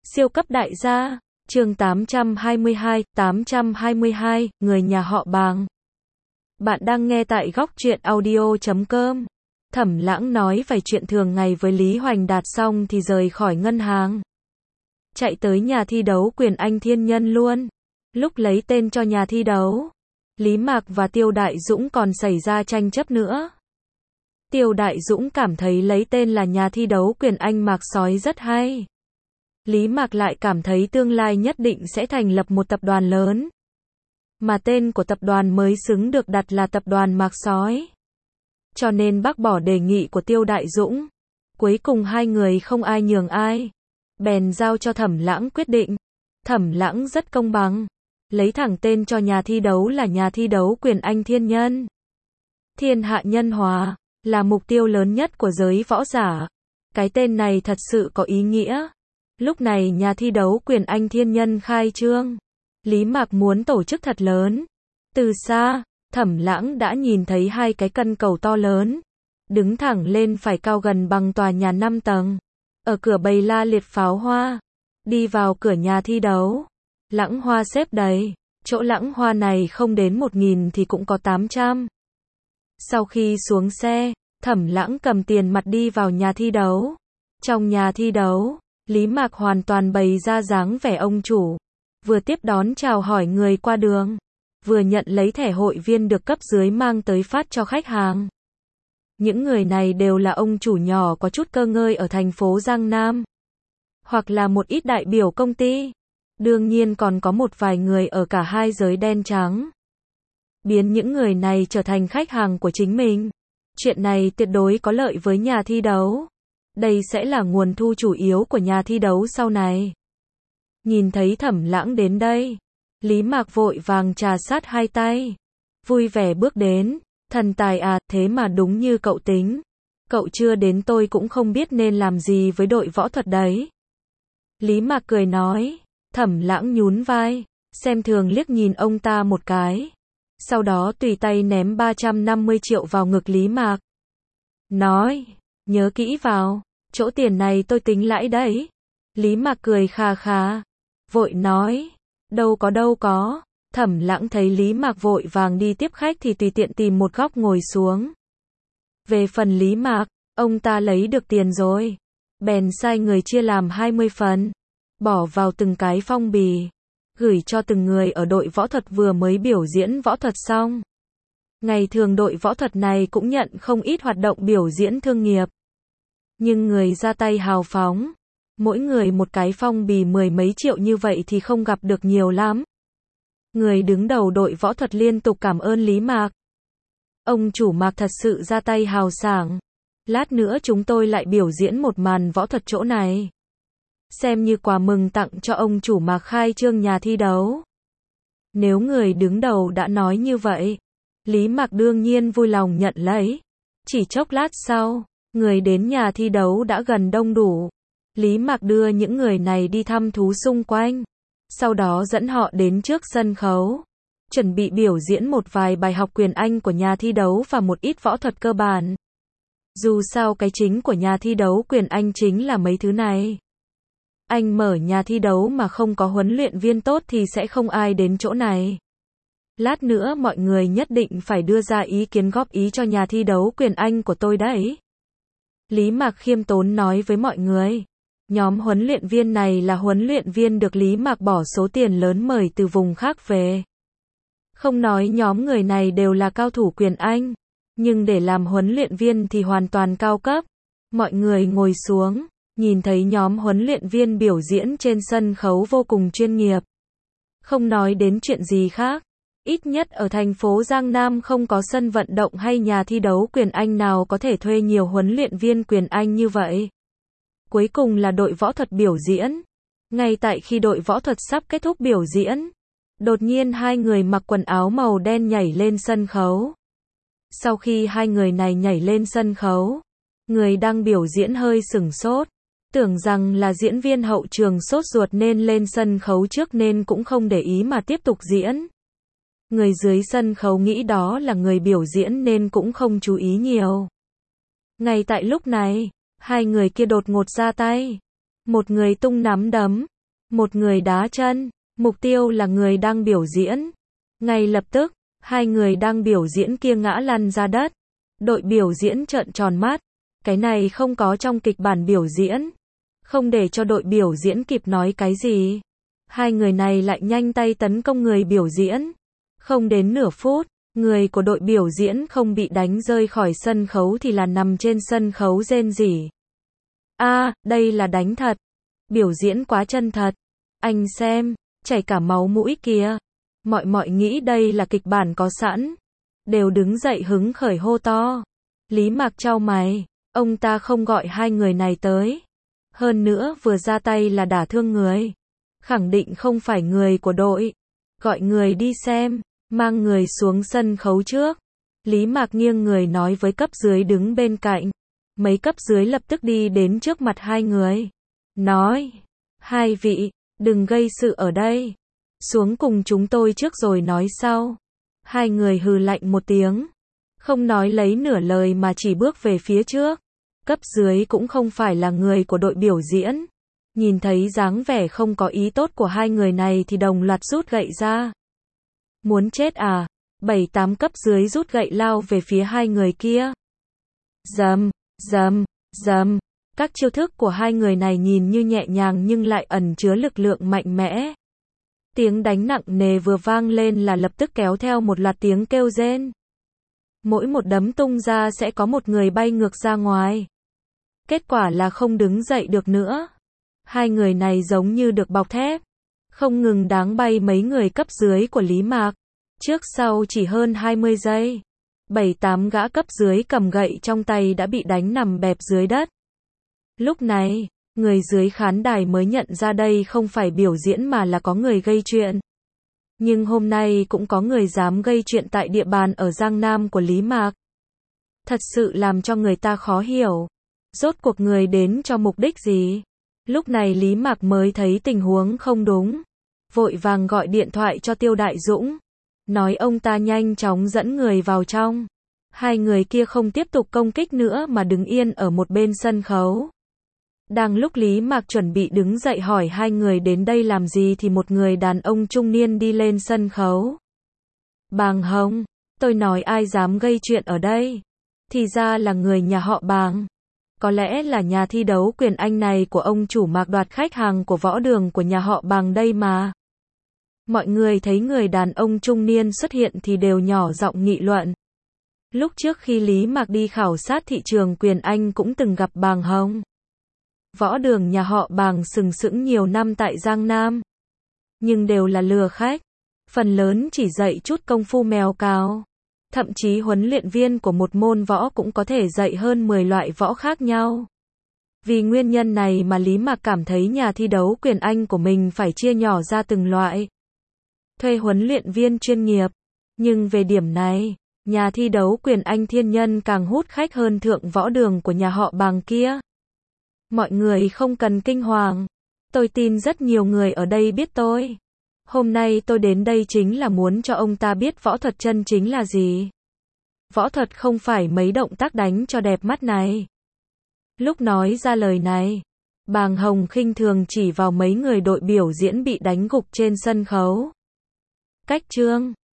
Siêu cấp đại gia, chương 822, người nhà họ Bàng. Bạn đang nghe tại góc truyện audio.com. Thẩm Lãng nói vài chuyện thường ngày với Lý Hoành Đạt xong thì rời khỏi ngân hàng. Chạy tới nhà thi đấu Quyền Anh Thiên Nhân luôn. Lúc lấy tên cho nhà thi đấu, Lý Mạc và Tiêu Đại Dũng còn xảy ra tranh chấp nữa. Tiêu Đại Dũng cảm thấy lấy tên là nhà thi đấu Quyền Anh Mạc Sói rất hay. Lý Mạc lại cảm thấy tương lai nhất định sẽ thành lập một tập đoàn lớn. Mà tên của tập đoàn mới xứng được đặt là tập đoàn Mạc Sói. Cho nên bác bỏ đề nghị của Tiêu Đại Dũng. Cuối cùng hai người không ai nhường ai. Bèn giao cho Thẩm Lãng quyết định. Thẩm Lãng rất công bằng. Lấy thẳng tên cho nhà thi đấu là nhà thi đấu Quyền Anh Thiên Nhân. Thiên hạ nhân hòa là mục tiêu lớn nhất của giới võ giả. Cái tên này thật sự có ý nghĩa. Lúc này nhà thi đấu Quyền Anh Thiên Nhân khai trương. Lý Mạc muốn tổ chức thật lớn. Từ xa, Thẩm Lãng đã nhìn thấy hai cái cần cầu to lớn. Đứng thẳng lên phải cao gần bằng tòa nhà 5 tầng. Ở cửa bày la liệt pháo hoa. Đi vào cửa nhà thi đấu. Lãng hoa xếp đầy. Chỗ lãng hoa này không đến 1.000 thì cũng có 800. Sau khi xuống xe, Thẩm Lãng cầm tiền mặt đi vào nhà thi đấu. Trong nhà thi đấu, Lý Mạc hoàn toàn bày ra dáng vẻ ông chủ. Vừa tiếp đón chào hỏi người qua đường, vừa nhận lấy thẻ hội viên được cấp dưới mang tới phát cho khách hàng. Những người này đều là ông chủ nhỏ có chút cơ ngơi ở thành phố Giang Nam. Hoặc là một ít đại biểu công ty. Đương nhiên còn có một vài người ở cả hai giới đen trắng. Biến những người này trở thành khách hàng của chính mình. Chuyện này tuyệt đối có lợi với nhà thi đấu. Đây sẽ là nguồn thu chủ yếu của nhà thi đấu sau này. Nhìn thấy Thẩm Lãng đến đây, Lý Mạc vội vàng trà sát hai tay. Vui vẻ bước đến. Thần tài à, thế mà đúng như cậu tính. Cậu chưa đến tôi cũng không biết nên làm gì với đội võ thuật đấy. Lý Mạc cười nói. Thẩm Lãng nhún vai, xem thường liếc nhìn ông ta một cái. Sau đó tùy tay ném 350 triệu vào ngực Lý Mạc. Nói, nhớ kỹ vào, chỗ tiền này tôi tính lãi đấy. Lý Mạc cười khà khà, vội nói, đâu có. Thẩm Lãng thấy Lý Mạc vội vàng đi tiếp khách thì tùy tiện tìm một góc ngồi xuống. Về phần Lý Mạc, ông ta lấy được tiền rồi. Bèn sai người chia làm 20 phần. Bỏ vào từng cái phong bì. Gửi cho từng người ở đội võ thuật vừa mới biểu diễn võ thuật xong. Ngày thường đội võ thuật này cũng nhận không ít hoạt động biểu diễn thương nghiệp. Nhưng người ra tay hào phóng. Mỗi người một cái phong bì 10 mấy triệu như vậy thì không gặp được nhiều lắm. Người đứng đầu đội võ thuật liên tục cảm ơn Lý Mạc. Ông chủ Mạc thật sự ra tay hào sảng. Lát nữa chúng tôi lại biểu diễn một màn võ thuật chỗ này. Xem như quà mừng tặng cho ông chủ Mạc khai trương nhà thi đấu. Nếu người đứng đầu đã nói như vậy, Lý Mạc đương nhiên vui lòng nhận lấy. Chỉ chốc lát sau, người đến nhà thi đấu đã gần đông đủ. Lý Mạc đưa những người này đi thăm thú xung quanh. Sau đó dẫn họ đến trước sân khấu. Chuẩn bị biểu diễn một vài bài học quyền Anh của nhà thi đấu và một ít võ thuật cơ bản. Dù sao cái chính của nhà thi đấu quyền Anh chính là mấy thứ này. Anh mở nhà thi đấu mà không có huấn luyện viên tốt thì sẽ không ai đến chỗ này. Lát nữa mọi người nhất định phải đưa ra ý kiến góp ý cho nhà thi đấu quyền Anh của tôi đấy. Lý Mạc khiêm tốn nói với mọi người. Nhóm huấn luyện viên này là huấn luyện viên được Lý Mạc bỏ số tiền lớn mời từ vùng khác về. Không nói nhóm người này đều là cao thủ quyền Anh, nhưng để làm huấn luyện viên thì hoàn toàn cao cấp. Mọi người ngồi xuống. Nhìn thấy nhóm huấn luyện viên biểu diễn trên sân khấu vô cùng chuyên nghiệp. Không nói đến chuyện gì khác. Ít nhất ở thành phố Giang Nam không có sân vận động hay nhà thi đấu quyền Anh nào có thể thuê nhiều huấn luyện viên quyền Anh như vậy. Cuối cùng là đội võ thuật biểu diễn. Ngay tại khi đội võ thuật sắp kết thúc biểu diễn, đột nhiên hai người mặc quần áo màu đen nhảy lên sân khấu. Sau khi hai người này nhảy lên sân khấu, người đang biểu diễn hơi sửng sốt. Tưởng rằng là diễn viên hậu trường sốt ruột nên lên sân khấu trước nên cũng không để ý mà tiếp tục diễn. Người dưới sân khấu nghĩ đó là người biểu diễn nên cũng không chú ý nhiều. Ngay tại lúc này, hai người kia đột ngột ra tay. Một người tung nắm đấm, Một người đá chân, mục tiêu là người đang biểu diễn. Ngay lập tức, hai người đang biểu diễn kia ngã lăn ra đất. Đội biểu diễn trợn tròn mắt. Cái này không có trong kịch bản biểu diễn. Không để cho đội biểu diễn kịp nói cái gì. Hai người này lại nhanh tay tấn công người biểu diễn. Không đến nửa phút, người của đội biểu diễn không bị đánh rơi khỏi sân khấu thì là nằm trên sân khấu rên rỉ. Đây là đánh thật. Biểu diễn quá chân thật. Anh xem, chảy cả máu mũi kìa. Mọi nghĩ đây là kịch bản có sẵn. Đều đứng dậy hứng khởi hô to. Lý Mạc chau mày, ông ta không gọi hai người này tới. Hơn nữa vừa ra tay là đả thương người. Khẳng định không phải người của đội. Gọi người đi xem, mang người xuống sân khấu trước. Lý Mạc nghiêng người nói với cấp dưới đứng bên cạnh. Mấy cấp dưới lập tức đi đến trước mặt hai người. Nói, hai vị, đừng gây sự ở đây. Xuống cùng chúng tôi trước rồi nói sau. Hai người hừ lạnh một tiếng. Không nói lấy nửa lời mà chỉ bước về phía trước. Cấp dưới cũng không phải là người của đội biểu diễn. Nhìn thấy dáng vẻ không có ý tốt của hai người này thì đồng loạt rút gậy ra. Muốn chết à? 7-8 cấp dưới rút gậy lao về phía hai người kia. Dầm, dầm, dầm. Các chiêu thức của hai người này nhìn như nhẹ nhàng nhưng lại ẩn chứa lực lượng mạnh mẽ. Tiếng đánh nặng nề vừa vang lên là lập tức kéo theo một loạt tiếng kêu rên. Mỗi một đấm tung ra sẽ có một người bay ngược ra ngoài. Kết quả là không đứng dậy được nữa. Hai người này giống như được bọc thép. Không ngừng đáng bay mấy người cấp dưới của Lý Mạc. Trước sau chỉ hơn 20 giây. 7-8 gã cấp dưới cầm gậy trong tay đã bị đánh nằm bẹp dưới đất. Lúc này, người dưới khán đài mới nhận ra đây không phải biểu diễn mà là có người gây chuyện. Nhưng hôm nay cũng có người dám gây chuyện tại địa bàn ở Giang Nam của Lý Mạc. Thật sự làm cho người ta khó hiểu. Rốt cuộc người đến cho mục đích gì? Lúc này Lý Mạc mới thấy tình huống không đúng. Vội vàng gọi điện thoại cho Tiêu Đại Dũng. Nói ông ta nhanh chóng dẫn người vào trong. Hai người kia không tiếp tục công kích nữa mà đứng yên ở một bên sân khấu. Đang lúc Lý Mạc chuẩn bị đứng dậy hỏi hai người đến đây làm gì thì một người đàn ông trung niên đi lên sân khấu. Bàng Hồng, tôi nói ai dám gây chuyện ở đây? Thì ra là người nhà họ Bàng. Có lẽ là nhà thi đấu quyền Anh này của ông chủ Mạc đoạt khách hàng của võ đường của nhà họ Bàng đây mà. Mọi người thấy người đàn ông trung niên xuất hiện thì đều nhỏ giọng nghị luận. Lúc trước khi Lý Mạc đi khảo sát thị trường quyền Anh cũng từng gặp Bàng Hồng. Võ đường nhà họ Bàng sừng sững nhiều năm tại Giang Nam. Nhưng đều là lừa khách. Phần lớn chỉ dạy chút công phu mèo cào. Thậm chí huấn luyện viên của một môn võ cũng có thể dạy hơn 10 loại võ khác nhau. Vì nguyên nhân này mà Lý Mạc cảm thấy nhà thi đấu quyền Anh của mình phải chia nhỏ ra từng loại. Thuê huấn luyện viên chuyên nghiệp. Nhưng về điểm này, nhà thi đấu quyền Anh Thiên Nhân càng hút khách hơn thượng võ đường của nhà họ Bàng kia. Mọi người không cần kinh hoàng. Tôi tin rất nhiều người ở đây biết tôi. Hôm nay tôi đến đây chính là muốn cho ông ta biết võ thuật chân chính là gì. Võ thuật không phải mấy động tác đánh cho đẹp mắt này. Lúc nói ra lời này, Bàng Hồng khinh thường chỉ vào mấy người đội biểu diễn bị đánh gục trên sân khấu. Cách chương